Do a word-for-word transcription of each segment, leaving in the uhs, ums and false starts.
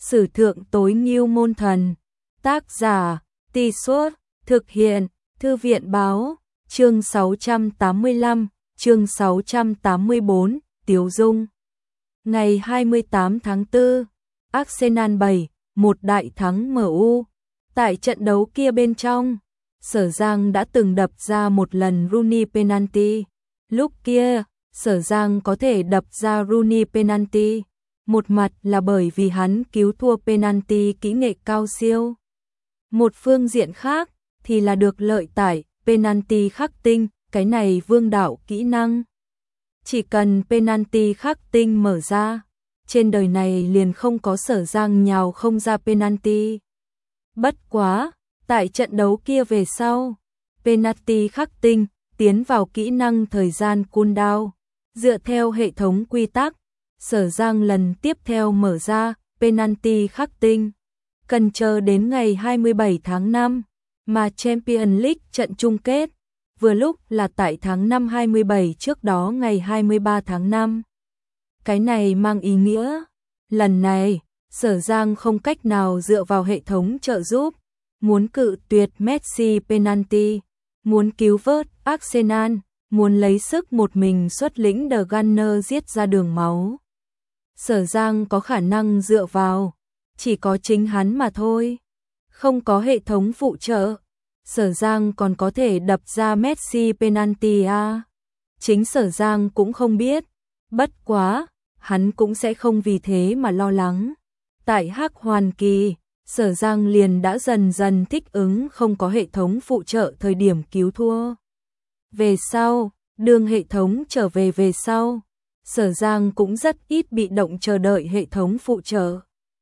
Sử thượng tối ngưu môn thần. Tác giả, Tì Suốt, thực hiện, Thư viện báo, chương sáu trăm tám mươi lăm, chương sáu trăm tám mươi tư, Tiếu Dung. Ngày hai mươi tám tháng tư, Arsenal bảy một đại thắng em u. Tại trận đấu kia bên trong, Sở Giang đã từng đập ra một lần Rooney penalty. Lúc kia, Sở Giang có thể đập ra Rooney penalty, một mặt là bởi vì hắn cứu thua penalty kỹ nghệ cao siêu. Một phương diện khác thì là được lợi tại penalty khắc tinh, cái này vương đạo kỹ năng. Chỉ cần penalty khắc tinh mở ra, trên đời này liền không có Sở Giang nhào không ra penalty. Bất quá, tại trận đấu kia về sau, penalty khắc tinh tiến vào kỹ năng thời gian cooldown. Dựa theo hệ thống quy tắc, Sở Giang lần tiếp theo mở ra penalty khắc tinh cần chờ đến ngày hai mươi bảy tháng năm, mà Champions League trận chung kết vừa lúc là tại tháng năm hai mươi bảy, trước đó ngày hai mươi ba tháng năm. Cái này mang ý nghĩa, lần này, Sở Giang không cách nào dựa vào hệ thống trợ giúp, muốn cự tuyệt Messi penalty, muốn cứu vớt Arsenal, muốn lấy sức một mình xuất lĩnh The Gunner giết ra đường máu. Sở Giang có khả năng dựa vào, chỉ có chính hắn mà thôi. Không có hệ thống phụ trợ, Sở Giang còn có thể đập ra Messi penalty à? Chính Sở Giang cũng không biết, bất quá, hắn cũng sẽ không vì thế mà lo lắng. Tại Hắc Hoàn Kỳ, Sở Giang liền đã dần dần thích ứng không có hệ thống phụ trợ thời điểm cứu thua. Về sau, đường hệ thống trở về về sau, Sở Giang cũng rất ít bị động chờ đợi hệ thống phụ trợ.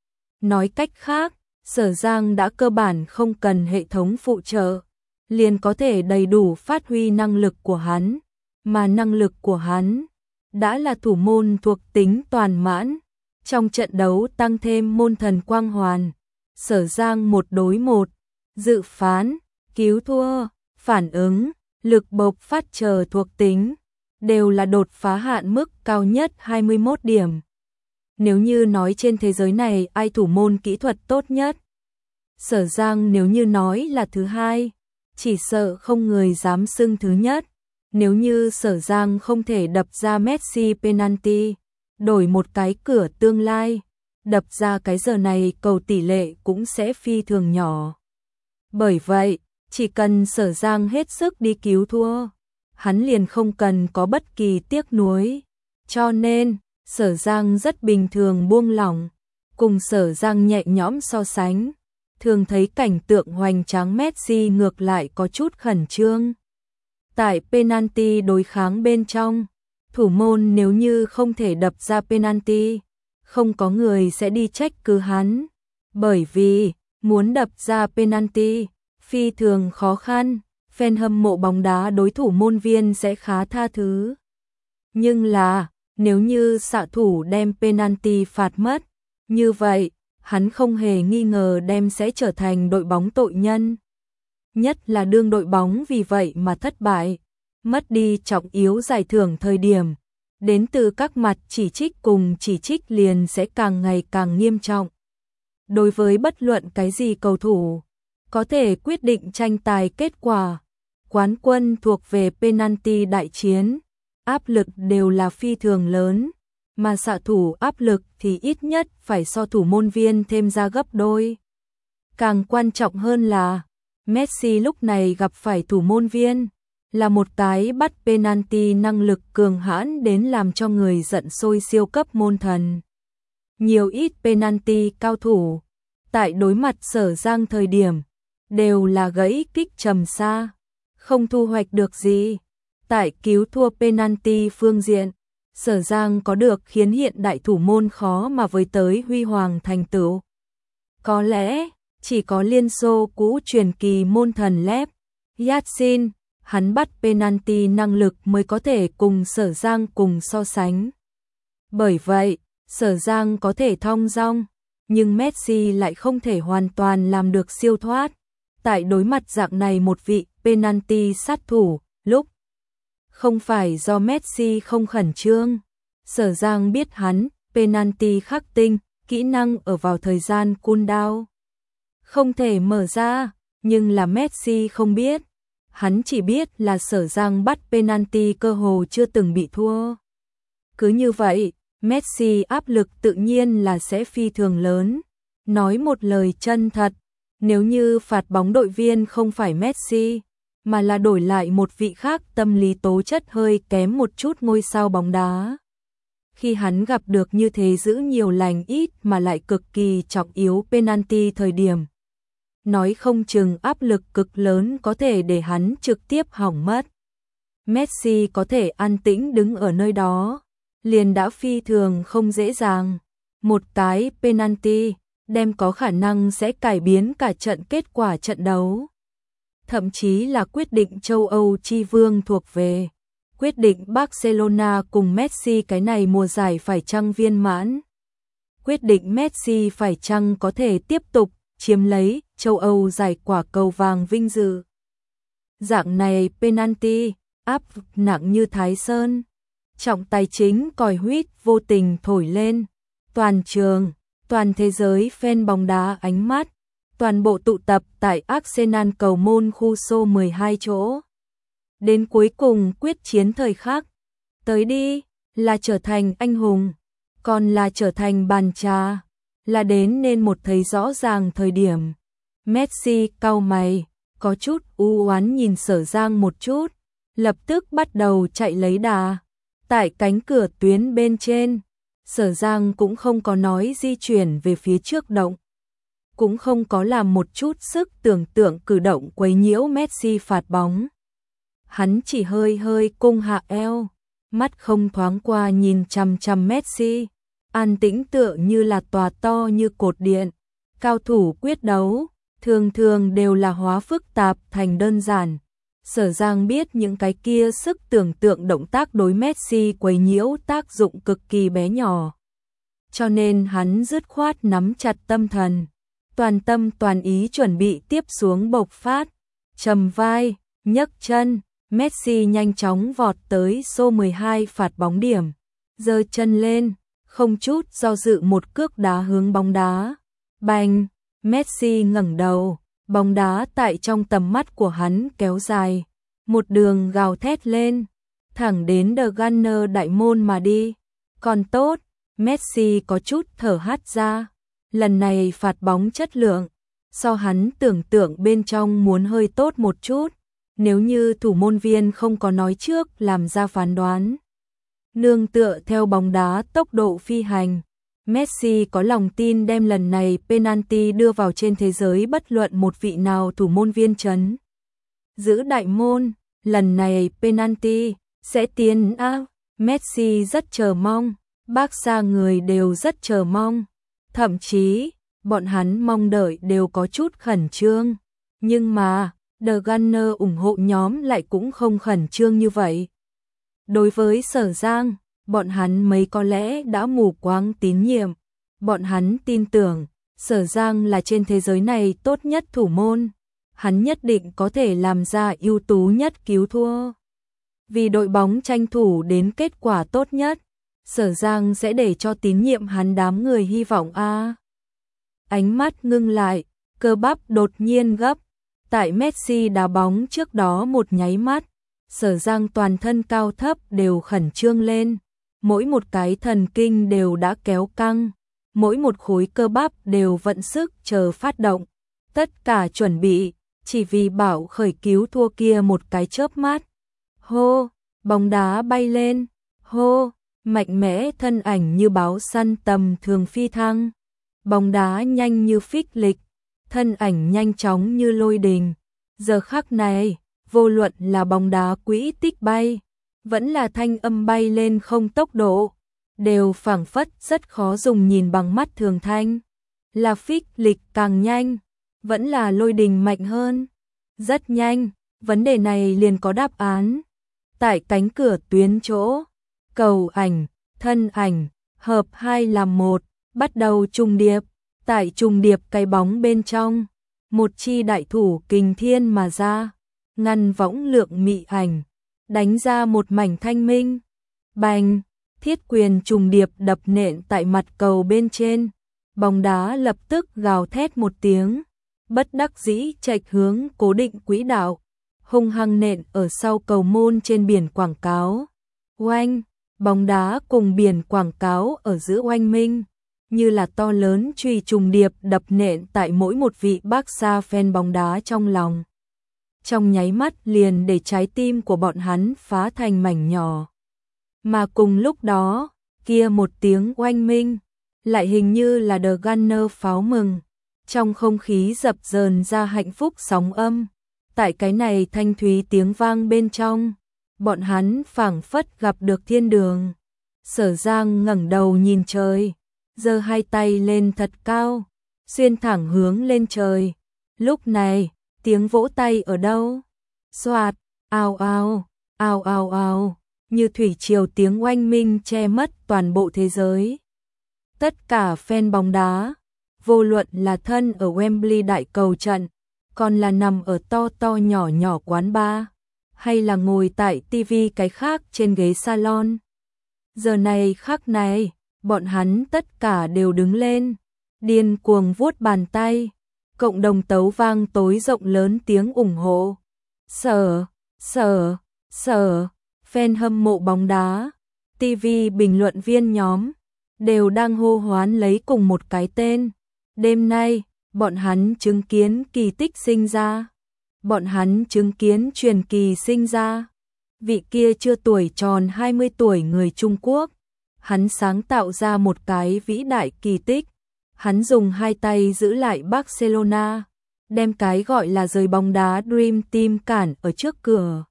Nói cách khác, Sở Giang đã cơ bản không cần hệ thống phụ trợ, liền có thể đầy đủ phát huy năng lực của hắn, mà năng lực của hắn đã là thủ môn thuộc tính toàn mãn. Trong trận đấu tăng thêm môn thần quang hoàn, Sở Giang một đối một, dự phán, cứu thua, phản ứng, lực bộc phát chờ thuộc tính, đều là đột phá hạn mức cao nhất hai mươi mốt điểm. Nếu như nói trên thế giới này ai thủ môn kỹ thuật tốt nhất, Sở Giang nếu như nói là thứ hai, chỉ sợ không người dám xưng thứ nhất. Nếu như Sở Giang không thể đập ra Messi penalty, đổi một cái cửa tương lai, đập ra cái giờ này cầu tỷ lệ cũng sẽ phi thường nhỏ. Bởi vậy, chỉ cần Sở Giang hết sức đi cứu thua, hắn liền không cần có bất kỳ tiếc nuối. Cho nên, Sở Giang rất bình thường buông lỏng, cùng Sở Giang nhẹ nhõm so sánh, thường thấy cảnh tượng hoành tráng Messi ngược lại có chút khẩn trương. Tại penalty đối kháng bên trong, thủ môn nếu như không thể đập ra penalty, không có người sẽ đi trách cứ hắn, bởi vì muốn đập ra penalty phi thường khó khăn, fan hâm mộ bóng đá đối thủ môn viên sẽ khá tha thứ. Nhưng là, nếu như xạ thủ đem penalty phạt mất, như vậy, hắn không hề nghi ngờ đem sẽ trở thành đội bóng tội nhân. Nhất là đương đội bóng vì vậy mà thất bại, mất đi trọng yếu giải thưởng thời điểm, đến từ các mặt chỉ trích cùng chỉ trích liền sẽ càng ngày càng nghiêm trọng. Đối với bất luận cái gì cầu thủ, có thể quyết định tranh tài kết quả, quán quân thuộc về penalty đại chiến, áp lực đều là phi thường lớn, mà xạ thủ áp lực thì ít nhất phải so thủ môn viên thêm ra gấp đôi. Càng quan trọng hơn là, Messi lúc này gặp phải thủ môn viên, là một cái bắt penalty năng lực cường hãn đến làm cho người giận sôi siêu cấp môn thần. Nhiều ít penalty cao thủ, tại đối mặt Sở Giang thời điểm, đều là gãy kích trầm xa, không thu hoạch được gì. Tại cứu thua penalty phương diện, Sở Giang có được khiến hiện đại thủ môn khó mà với tới huy hoàng thành tựu. Có lẽ, chỉ có Liên Xô cũ truyền kỳ môn thần Lev Yashin, hắn bắt penalty năng lực mới có thể cùng Sở Giang cùng so sánh. Bởi vậy, Sở Giang có thể thong dong, nhưng Messi lại không thể hoàn toàn làm được siêu thoát. Tại đối mặt dạng này một vị penalty sát thủ, lúc không phải do Messi không khẩn trương, Sở Giang biết hắn penalty khắc tinh kỹ năng ở vào thời gian cooldown. Không thể mở ra, nhưng là Messi không biết. Hắn chỉ biết là Sở Giang bắt penalty cơ hồ chưa từng bị thua. Cứ như vậy, Messi áp lực tự nhiên là sẽ phi thường lớn. Nói một lời chân thật, nếu như phạt bóng đội viên không phải Messi, mà là đổi lại một vị khác tâm lý tố chất hơi kém một chút ngôi sao bóng đá. Khi hắn gặp được như thế giữ nhiều lành ít mà lại cực kỳ trọng yếu penalty thời điểm, nói không chừng áp lực cực lớn có thể để hắn trực tiếp hỏng mất. Messi có thể an tĩnh đứng ở nơi đó, liền đã phi thường không dễ dàng. Một cái penalty đem có khả năng sẽ cải biến cả trận kết quả trận đấu. Thậm chí là quyết định châu Âu chi vương thuộc về. Quyết định Barcelona cùng Messi cái này mùa giải phải chăng viên mãn. Quyết định Messi phải chăng có thể tiếp tục chiếm lấy châu Âu giải quả cầu vàng vinh dự. Dạng này penalty, áp nặng như Thái Sơn. Trọng tài chính còi huýt vô tình thổi lên. Toàn trường, toàn thế giới fan bóng đá ánh mắt, toàn bộ tụ tập tại Arsenal cầu môn khu số mười hai chỗ. Đến cuối cùng quyết chiến thời khắc. Tới đi, là trở thành anh hùng, còn là trở thành bàn trà, là đến nên một thấy rõ ràng thời điểm. Messi cau mày, có chút u oán nhìn Sở Giang một chút, lập tức bắt đầu chạy lấy đà. Tại cánh cửa tuyến bên trên, Sở Giang cũng không có nói di chuyển về phía trước động, cũng không có làm một chút sức tưởng tượng cử động quấy nhiễu Messi phạt bóng. Hắn chỉ hơi hơi cung hạ eo, mắt không thoáng qua nhìn chằm chằm Messi, an tĩnh tựa như là tòa to như cột điện. Cao thủ quyết đấu, thường thường đều là hóa phức tạp thành đơn giản. Sở Giang biết những cái kia sức tưởng tượng động tác đối Messi quấy nhiễu tác dụng cực kỳ bé nhỏ. Cho nên hắn dứt khoát nắm chặt tâm thần, toàn tâm toàn ý chuẩn bị tiếp xuống bộc phát. Trầm vai, nhấc chân, Messi nhanh chóng vọt tới số mười hai phạt bóng điểm, giơ chân lên, không chút do dự một cước đá hướng bóng đá. Bành, Messi ngẩng đầu, bóng đá tại trong tầm mắt của hắn kéo dài, một đường gào thét lên, thẳng đến The Gunner đại môn mà đi. Còn tốt, Messi có chút thở hắt ra, lần này phạt bóng chất lượng, so hắn tưởng tượng bên trong muốn hơi tốt một chút, nếu như thủ môn viên không có nói trước làm ra phán đoán. Nương tựa theo bóng đá tốc độ phi hành, Messi có lòng tin đem lần này penalty đưa vào trên thế giới bất luận một vị nào thủ môn viên chấn giữ đại môn, lần này penalty sẽ tiến a. Messi rất chờ mong, Barca người đều rất chờ mong, thậm chí bọn hắn mong đợi đều có chút khẩn trương, nhưng mà The Gunner ủng hộ nhóm lại cũng không khẩn trương như vậy. Đối với Sở Giang, bọn hắn mấy có lẽ đã mù quáng tín nhiệm, bọn hắn tin tưởng Sở Giang là trên thế giới này tốt nhất thủ môn, hắn nhất định có thể làm ra ưu tú nhất cứu thua. Vì đội bóng tranh thủ đến kết quả tốt nhất, Sở Giang sẽ để cho tín nhiệm hắn đám người hy vọng a. À. Ánh mắt ngưng lại, cơ bắp đột nhiên gấp, tại Messi đá bóng trước đó một nháy mắt, Sở Giang toàn thân cao thấp đều khẩn trương lên, mỗi một cái thần kinh đều đã kéo căng, mỗi một khối cơ bắp đều vận sức chờ phát động, tất cả chuẩn bị, chỉ vì bảo khởi cứu thua kia một cái chớp mắt. Hô, bóng đá bay lên, hô, mạnh mẽ thân ảnh như báo săn tầm thường phi thăng, bóng đá nhanh như phích lịch, thân ảnh nhanh chóng như lôi đình. Giờ khắc này, vô luận là bóng đá quỹ tích bay, vẫn là thanh âm bay lên không tốc độ, đều phảng phất rất khó dùng nhìn bằng mắt thường thanh. Là phích lịch càng nhanh, vẫn là lôi đình mạnh hơn. Rất nhanh, vấn đề này liền có đáp án. Tại cánh cửa tuyến chỗ, cầu ảnh, thân ảnh, hợp hai làm một, bắt đầu trùng điệp. Tại trùng điệp cái bóng bên trong, một chi đại thủ kình thiên mà ra, ngăn võng lượng mị ảnh, đánh ra một mảnh thanh minh. Bành, thiết quyền trùng điệp đập nện tại mặt cầu bên trên, bóng đá lập tức gào thét một tiếng, bất đắc dĩ chệch hướng cố định quỹ đạo, hung hăng nện ở sau cầu môn trên biển quảng cáo. Oanh, bóng đá cùng biển quảng cáo ở giữa oanh minh, như là to lớn chùy trùng điệp đập nện tại mỗi một vị Barca fan bóng đá trong lòng. Trong nháy mắt liền để trái tim của bọn hắn phá thành mảnh nhỏ. Mà cùng lúc đó, kia một tiếng oanh minh, lại hình như là The Gunner pháo mừng, trong không khí dập dờn ra hạnh phúc sóng âm. Tại cái này thanh thúy tiếng vang bên trong, bọn hắn phảng phất gặp được thiên đường. Sở Giang ngẩng đầu nhìn trời, giơ hai tay lên thật cao, xuyên thẳng hướng lên trời. Lúc này, tiếng vỗ tay ở đâu? Xoạt, ào ào, ào ào ào, như thủy triều tiếng oanh minh che mất toàn bộ thế giới. Tất cả fan bóng đá, vô luận là thân ở Wembley đại cầu trận, còn là nằm ở to to nhỏ nhỏ quán bar, hay là ngồi tại tivi cái khác trên ghế salon. Giờ này khắc này, bọn hắn tất cả đều đứng lên, điên cuồng vuốt bàn tay, cộng đồng tấu vang tối rộng lớn tiếng ủng hộ. Sở, sở, sở, fan hâm mộ bóng đá, tivi bình luận viên nhóm, đều đang hô hoán lấy cùng một cái tên. Đêm nay, bọn hắn chứng kiến kỳ tích sinh ra. Bọn hắn chứng kiến truyền kỳ sinh ra. Vị kia chưa tuổi tròn hai mươi tuổi người Trung Quốc, hắn sáng tạo ra một cái vĩ đại kỳ tích. Hắn dùng hai tay giữ lại Barcelona, đem cái gọi là giới bóng đá Dream Team cản ở trước cửa.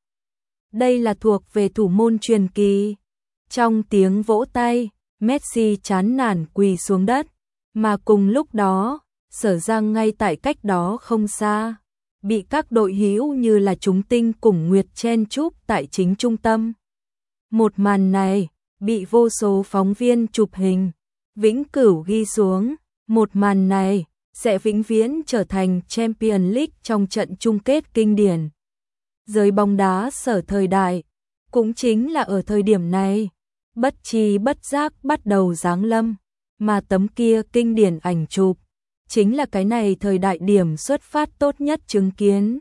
Đây là thuộc về thủ môn truyền kỳ. Trong tiếng vỗ tay, Messi chán nản quỳ xuống đất, mà cùng lúc đó, Sở Giang ngay tại cách đó không xa, bị các đội hữu như là chúng tinh cùng nguyệt chen chúc tại chính trung tâm. Một màn này, bị vô số phóng viên chụp hình, vĩnh cửu ghi xuống. Một màn này, sẽ vĩnh viễn trở thành Champions League trong trận chung kết kinh điển. Giới bóng đá Sở thời đại, cũng chính là ở thời điểm này, bất tri bất giác bắt đầu giáng lâm, mà tấm kia kinh điển ảnh chụp, chính là cái này thời đại điểm xuất phát tốt nhất chứng kiến.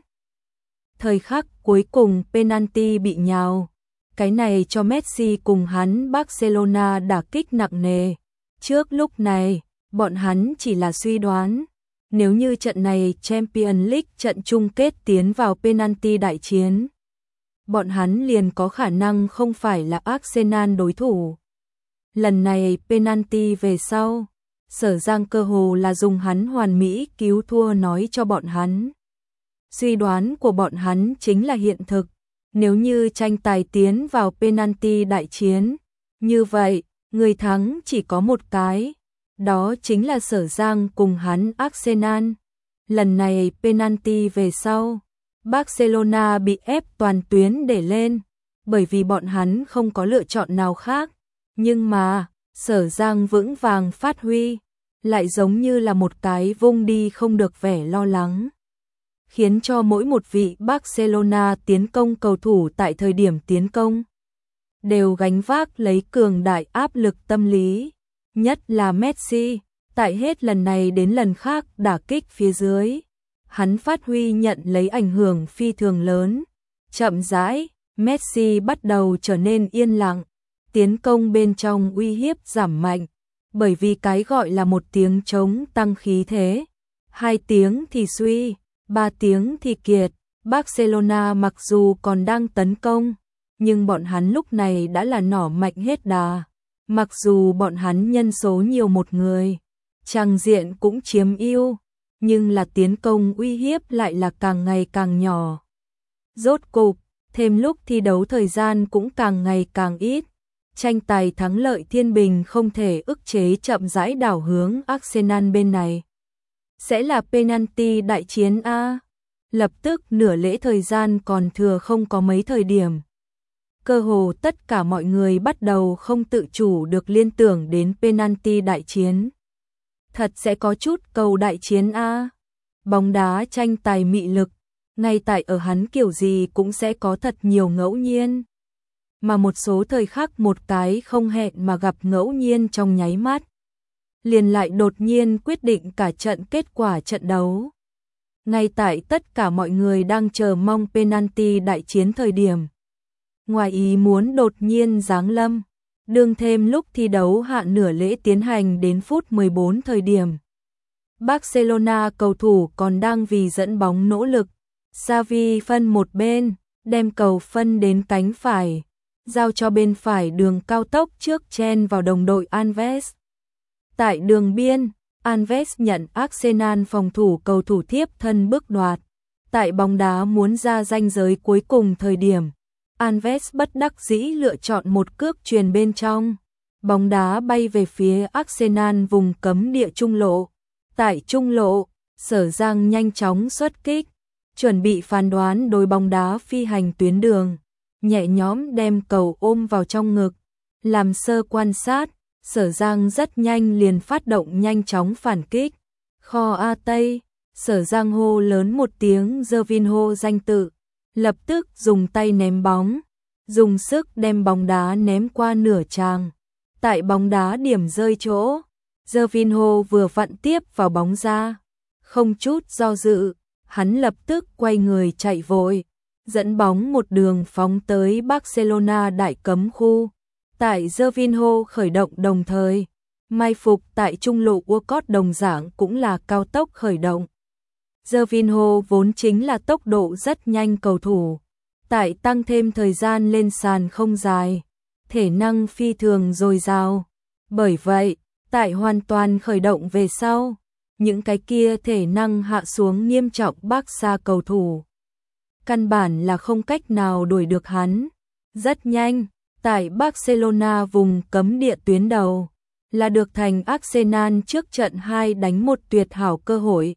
Thời khắc cuối cùng penalty bị nhào, cái này cho Messi cùng hắn Barcelona đả kích nặng nề. Trước lúc này, bọn hắn chỉ là suy đoán, nếu như trận này Champions League trận chung kết tiến vào penalty đại chiến, bọn hắn liền có khả năng không phải là Arsenal đối thủ. Lần này penalty về sau, Sở Giang cơ hồ là dùng hắn hoàn mỹ cứu thua nói cho bọn hắn. Suy đoán của bọn hắn chính là hiện thực, nếu như tranh tài tiến vào penalty đại chiến, như vậy, người thắng chỉ có một cái, đó chính là Sở Giang cùng hắn Arsenal. Lần này penalty về sau, Barcelona bị ép toàn tuyến để lên, bởi vì bọn hắn không có lựa chọn nào khác. Nhưng mà, Sở Giang vững vàng phát huy, lại giống như là một cái vung đi không được vẻ lo lắng, khiến cho mỗi một vị Barcelona tiến công cầu thủ tại thời điểm tiến công đều gánh vác lấy cường đại áp lực tâm lý, nhất là Messi, tại hết lần này đến lần khác đả kích phía dưới, hắn phát huy nhận lấy ảnh hưởng phi thường lớn. Chậm rãi, Messi bắt đầu trở nên yên lặng, tiến công bên trong uy hiếp giảm mạnh, bởi vì cái gọi là một tiếng trống tăng khí thế, hai tiếng thì suy, ba tiếng thì kiệt. Barcelona mặc dù còn đang tấn công, nhưng bọn hắn lúc này đã là nỏ mạnh hết đà. Mặc dù bọn hắn nhân số nhiều một người, trang diện cũng chiếm ưu, nhưng là tiến công uy hiếp lại là càng ngày càng nhỏ. Rốt cục, thêm lúc thi đấu thời gian cũng càng ngày càng ít. Tranh tài thắng lợi thiên bình không thể ức chế chậm rãi đảo hướng Arsenal bên này. Sẽ là penalty đại chiến A. Lập tức nửa lễ thời gian còn thừa không có mấy thời điểm. Cơ hồ tất cả mọi người bắt đầu không tự chủ được liên tưởng đến penalty đại chiến. Thật sẽ có chút cầu đại chiến A. Bóng đá tranh tài mị lực, ngay tại ở hắn kiểu gì cũng sẽ có thật nhiều ngẫu nhiên. Mà một số thời khắc một cái không hẹn mà gặp ngẫu nhiên trong nháy mắt. liền lại đột nhiên quyết định cả trận kết quả trận đấu. Ngay tại tất cả mọi người đang chờ mong penalty đại chiến thời điểm, ngoài ý muốn đột nhiên giáng lâm, đương thêm lúc thi đấu hạ nửa lễ tiến hành đến phút mười bốn thời điểm. Barcelona cầu thủ còn đang vì dẫn bóng nỗ lực, Xavi phân một bên, đem cầu phân đến cánh phải, giao cho bên phải đường cao tốc trước chen vào đồng đội Alves. Tại đường biên, Alves nhận Arsenal phòng thủ cầu thủ tiếp thân bước đoạt. Tại bóng đá muốn ra ranh giới cuối cùng thời điểm, Alves bất đắc dĩ lựa chọn một cước chuyền bên trong. Bóng đá bay về phía Arsenal vùng cấm địa trung lộ. Tại trung lộ, Sở Giang nhanh chóng xuất kích, chuẩn bị phán đoán đối bóng đá phi hành tuyến đường, nhẹ nhõm đem cầu ôm vào trong ngực. Làm sơ quan sát, Sở Giang rất nhanh liền phát động nhanh chóng phản kích. Kho A Tây, Sở Giang hô lớn một tiếng Gervinho danh tự, lập tức dùng tay ném bóng, dùng sức đem bóng đá ném qua nửa tràng. Tại bóng đá điểm rơi chỗ, Gervinho vừa vặn tiếp vào bóng ra, không chút do dự, hắn lập tức quay người chạy vội, dẫn bóng một đường phóng tới Barcelona đại cấm khu. Tại Gervinho khởi động đồng thời, mai phục tại trung lộ Walcott đồng dạng cũng là cao tốc khởi động. Gervinho vốn chính là tốc độ rất nhanh cầu thủ, tại tăng thêm thời gian lên sàn không dài, thể năng phi thường dồi dào. Bởi vậy, tại hoàn toàn khởi động về sau, những cái kia thể năng hạ xuống nghiêm trọng Barca cầu thủ, căn bản là không cách nào đuổi được hắn. Rất nhanh, tại Barcelona vùng cấm địa tuyến đầu, là được thành Arsenal trước trận hai đánh một tuyệt hảo cơ hội.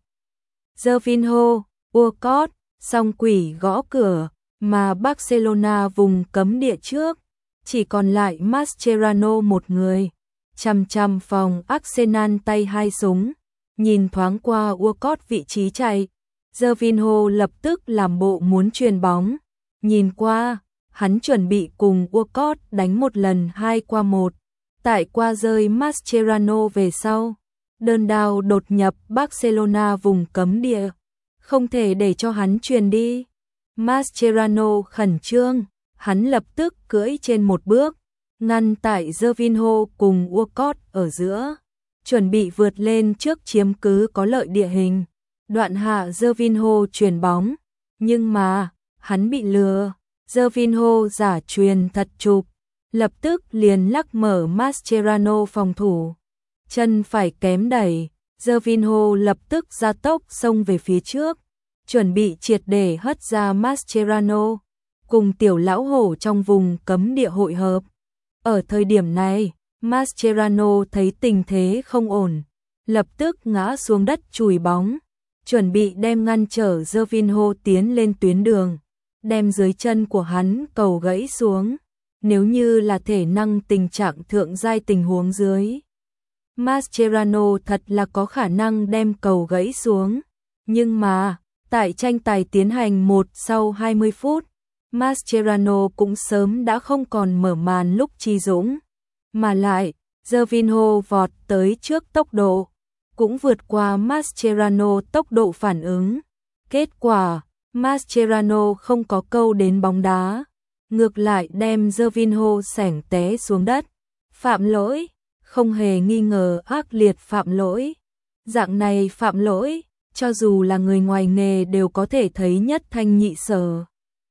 Gervinho, Walcott, song quỷ gõ cửa, mà Barcelona vùng cấm địa trước, chỉ còn lại Mascherano một người. Chằm chằm phòng Arsenal tay hai súng, nhìn thoáng qua Walcott vị trí chạy, Gervinho lập tức làm bộ muốn chuyền bóng. Nhìn qua, hắn chuẩn bị cùng Walcott đánh một lần hai qua một. Tại qua rơi Mascherano về sau, đơn đao đột nhập Barcelona vùng cấm địa, không thể để cho hắn chuyền đi. Mascherano khẩn trương, hắn lập tức cưỡi trên một bước, ngăn tại Gervinho cùng Walcott ở giữa, chuẩn bị vượt lên trước chiếm cứ có lợi địa hình. Đoạn hạ Gervinho chuyền bóng, nhưng mà, hắn bị lừa. Gervinho giả chuyền thật chụp, lập tức liền lắc mở Mascherano phòng thủ. Chân phải kém đẩy, Gervinho lập tức ra tốc xông về phía trước, chuẩn bị triệt để hất ra Mascherano, cùng tiểu lão hổ trong vùng cấm địa hội hợp. Ở thời điểm này, Mascherano thấy tình thế không ổn, lập tức ngã xuống đất chùi bóng, chuẩn bị đem ngăn trở Gervinho tiến lên tuyến đường, đem dưới chân của hắn cầu gãy xuống. Nếu như là thể năng tình trạng thượng giai tình huống dưới, Mascherano thật là có khả năng đem cầu gãy xuống. Nhưng mà, tại tranh tài tiến hành một sau hai mươi phút, Mascherano cũng sớm đã không còn mở màn lúc chi dũng. Mà lại, Gervinho vọt tới trước tốc độ, cũng vượt qua Mascherano tốc độ phản ứng. Kết quả, Mascherano không có câu đến bóng đá, ngược lại đem Gervinho xẻng té xuống đất. Phạm lỗi, không hề nghi ngờ ác liệt phạm lỗi. Dạng này phạm lỗi, cho dù là người ngoài nghề đều có thể thấy nhất thanh nhị sở.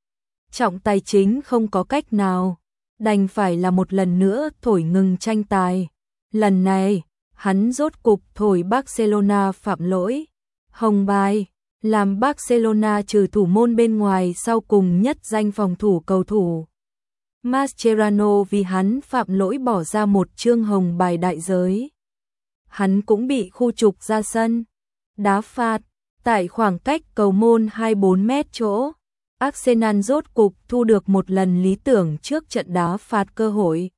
Trọng tài chính không có cách nào, đành phải là một lần nữa thổi ngừng tranh tài. Lần này, hắn rốt cục thổi Barcelona phạm lỗi. Hồng bài, làm Barcelona trừ thủ môn bên ngoài sau cùng nhất danh phòng thủ cầu thủ. Mascherano vì hắn phạm lỗi bỏ ra một chương hồng bài đại giới. Hắn cũng bị khu trục ra sân. Đá phạt, tại khoảng cách cầu môn hai mươi bốn mét chỗ, Arsenal rốt cục thu được một lần lý tưởng trước trận đá phạt cơ hội.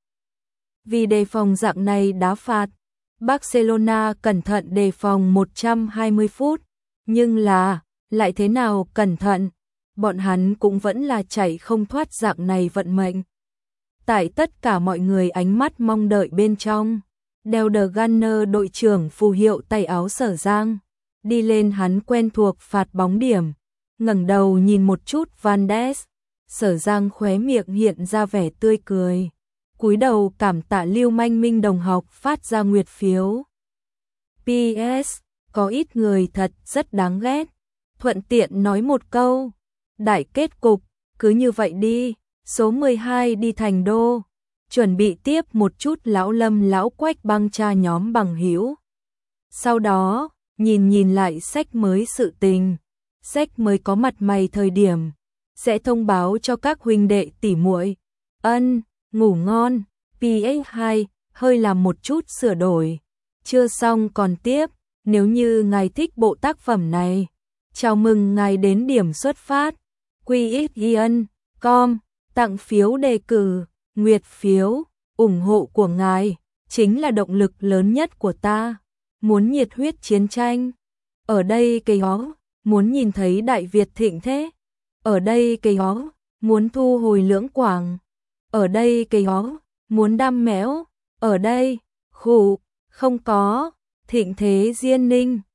Vì đề phòng dạng này đá phạt, Barcelona cẩn thận đề phòng một trăm hai mươi phút, nhưng là, lại thế nào cẩn thận, bọn hắn cũng vẫn là chạy không thoát dạng này vận mệnh. Tại tất cả mọi người ánh mắt mong đợi bên trong, đeo The Gunner đội trưởng phù hiệu tay áo Sở Giang, đi lên hắn quen thuộc phạt bóng điểm, ngẩng đầu nhìn một chút Van Ness, Sở Giang khóe miệng hiện ra vẻ tươi cười, cúi đầu cảm tạ Lưu Manh Minh đồng học phát ra nguyệt phiếu. pê ét, có ít người thật rất đáng ghét, thuận tiện nói một câu, đại kết cục, cứ như vậy đi, số mười hai đi thành đô, chuẩn bị tiếp một chút lão Lâm lão Quách băng cha nhóm bằng hữu. Sau đó, nhìn nhìn lại sách mới sự tình, sách mới có mặt mày thời điểm, sẽ thông báo cho các huynh đệ tỉ muội. Ân, ngủ ngon, pê ét hai, hơi làm một chút sửa đổi. Chưa xong còn tiếp, nếu như ngài thích bộ tác phẩm này, chào mừng ngài đến điểm xuất phát, quy ích ian chấm com, tặng phiếu đề cử, nguyệt phiếu, ủng hộ của ngài, chính là động lực lớn nhất của ta. Muốn nhiệt huyết chiến tranh, ở đây cây ó, muốn nhìn thấy Đại Việt thịnh thế, ở đây cây ó, muốn thu hồi Lưỡng Quảng, ở đây cây ó, muốn đam mẽo, ở đây, khủ, không có, thịnh thế Diên Ninh.